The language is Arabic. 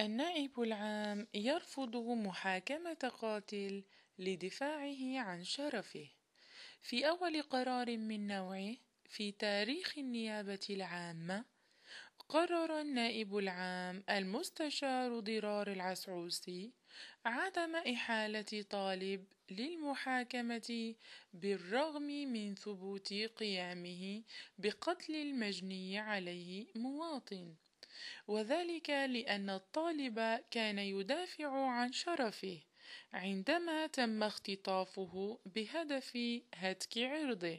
النائب العام يرفض محاكمة قاتل لدفاعه عن شرفه. في أول قرار من نوعه في تاريخ النيابة العامة، قرر النائب العام المستشار ضرار العسعوسي عدم إحالة طالب للمحاكمة بالرغم من ثبوت قيامه بقتل المجني عليه مواطن، وذلك لأن الطالب كان يدافع عن شرفه عندما تم اختطافه بهدف هتك عرضه.